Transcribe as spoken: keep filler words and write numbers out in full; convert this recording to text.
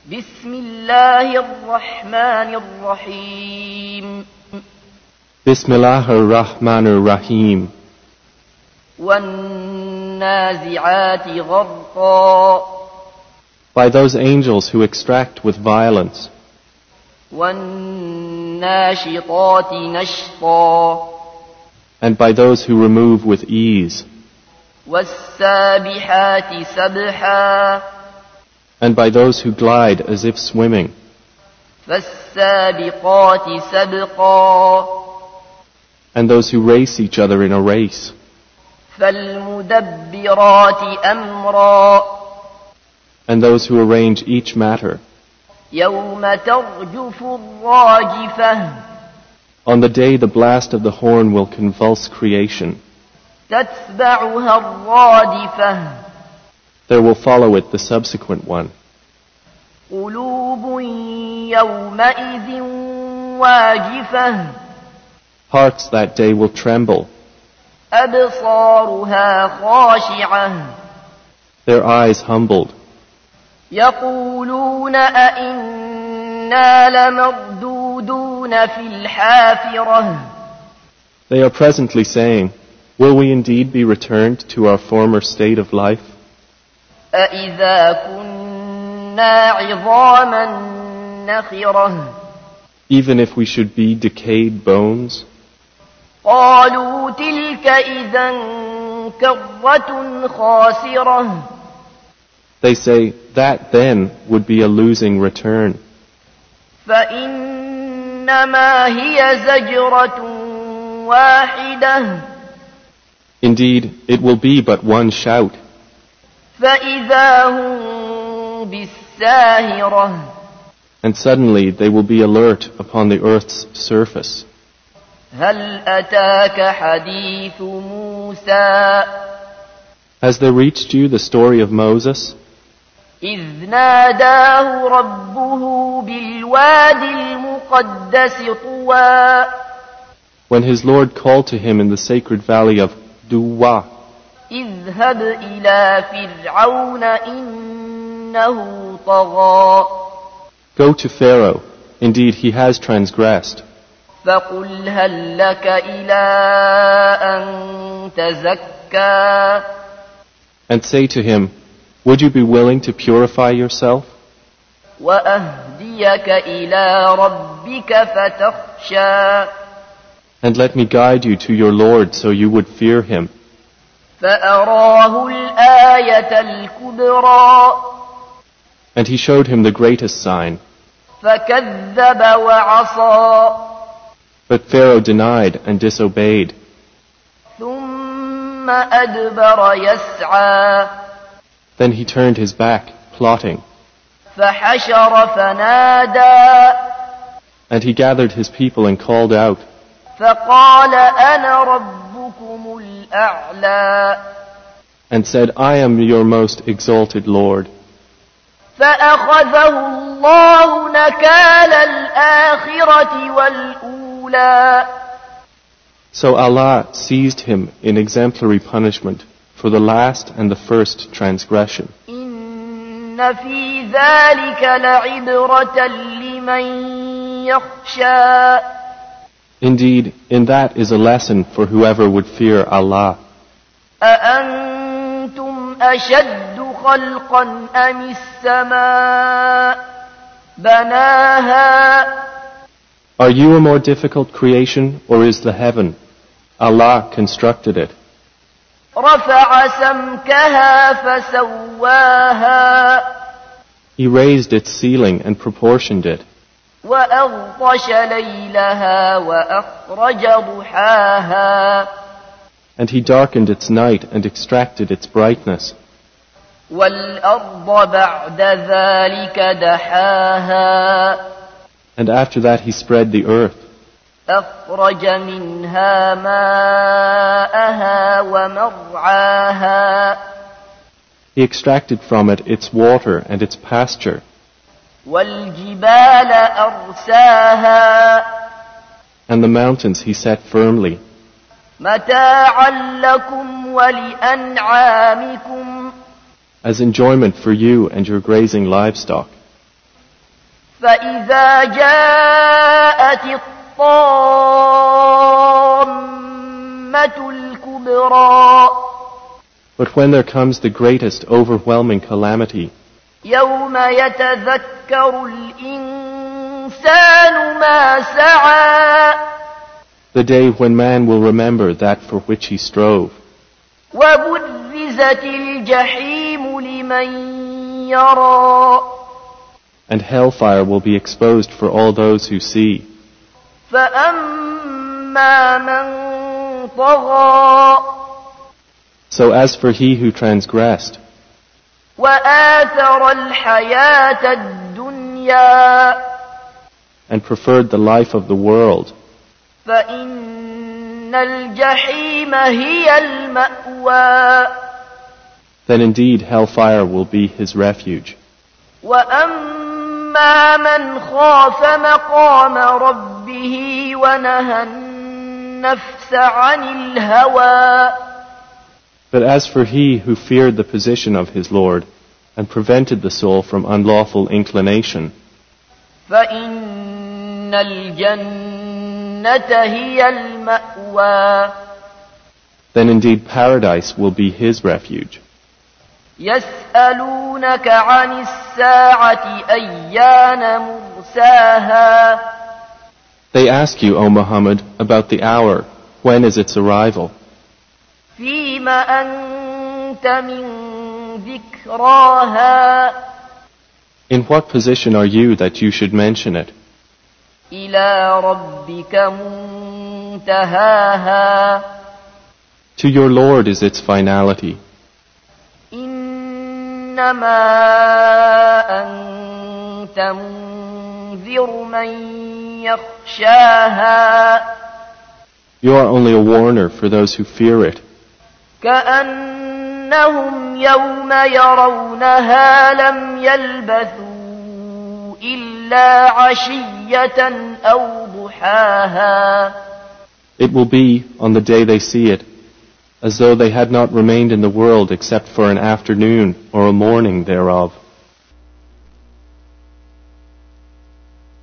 بسم الله الرحمن الرحيم Bismillah ar-Rahman ar-Rahim. والنازعات غرقا By those angels who extract with violence, والناشطات نشطا and by those who remove with ease, والسابحات سبحا and by those who glide as if swimming, فالسابقات سبقا and those who race each other in a race, فالمدبرات أمرا and those who arrange each matter. يوم ترجف الراجفة On the day the blast of the horn will convulse creation, تتبعها الرادفة there will follow it the subsequent one. قلوب يومئذ واجفة Hearts that day will tremble, أبصارها خاشعة their eyes humbled. يقولون أئنا لمردودون في الحافرة They are presently saying, will we indeed be returned to our former state of life? أئذا كنا عظاما نخرة Even if we should be decayed bones? قالوا تلك إذا كرة خاسرة They say, that then would be a losing return. فإنما هي زجرة واحدة Indeed, it will be but one shout, فإذا هم بالساهرة and suddenly they will be alert upon the earth's surface. هل أتاك حديث موسى Has there reached you the story of Moses, إذ ناداه ربه بالواد المقدس طوى when his Lord called to him in the sacred valley of Duwa, اذهب إلى فرعون إنه طغى go to Pharaoh, indeed he has transgressed, فقل هل لك إلى أن تزكى and say to him, would you be willing to purify yourself, وأهديك إلى ربك فتخشى and let me guide you to your Lord so you would fear him? فأراه الآية الكبرى And he showed him the greatest sign. فكذب وعصى But Pharaoh denied and disobeyed. ثم أدبر يسعى Then he turned his back, plotting, فحشر فنادى and he gathered his people and called out, فقال أنا ربكم الأعلى and said, I am your most exalted Lord. فأخذه الله نكال الآخرة والأولى So Allah seized him in exemplary punishment for the last and the first transgression. إن في ذلك لعبرة لمن يخشى Indeed, in that is a lesson for whoever would fear Allah. أأنتم أشد خلقا أم السماء بناها Are you a more difficult creation, or is the heaven? Allah constructed it. رفع سمكها فسواها He raised its ceiling and proportioned it. وأغطش ليلها وأخرج ضحاها And he darkened its night and extracted its brightness. والأرض بعد ذلك دحاها And after that he spread the earth. أخرج منها ماءها ومرعاها He extracted from it its water and its pasture. والجبال أرساها And the mountains he set firmly, متاعا لكم ولأنعامكم as enjoyment for you and your grazing livestock. فإذا جاءت الطامة الكبرى But when there comes the greatest overwhelming calamity, يوم يتذكر الإنسان ما سعى the day when man will remember that for which he strove, وبرزت الجحيم لمن يرى and hellfire will be exposed for all those who see. فأما من طغى So as for he who transgressed, وآثر الحياة الدنيا and preferred the life of the world, فإن الجحيم هي المأوى then indeed hellfire will be his refuge. وأما من خاف مقام ربه ونهى النفس عن الهوى But as for he who feared the position of his Lord and prevented the soul from unlawful inclination, فإن الجنة هي المأوى then indeed paradise will be his refuge. يسألونك عن الساعة أيان مرساها They ask you, O Muhammad, about the hour, when is its arrival? فيم أنت من ذكراها In what position are you that you should mention it? إلى ربك منتهاها To your Lord is its finality. إنما أنت منذر من يخشاها You are only a warner for those who fear it. كأنهم يوم يرونها لم يلبثوا إلا عشية أو ضحاها It will be, on the day they see it, as though they had not remained in the world except for an afternoon or a morning thereof.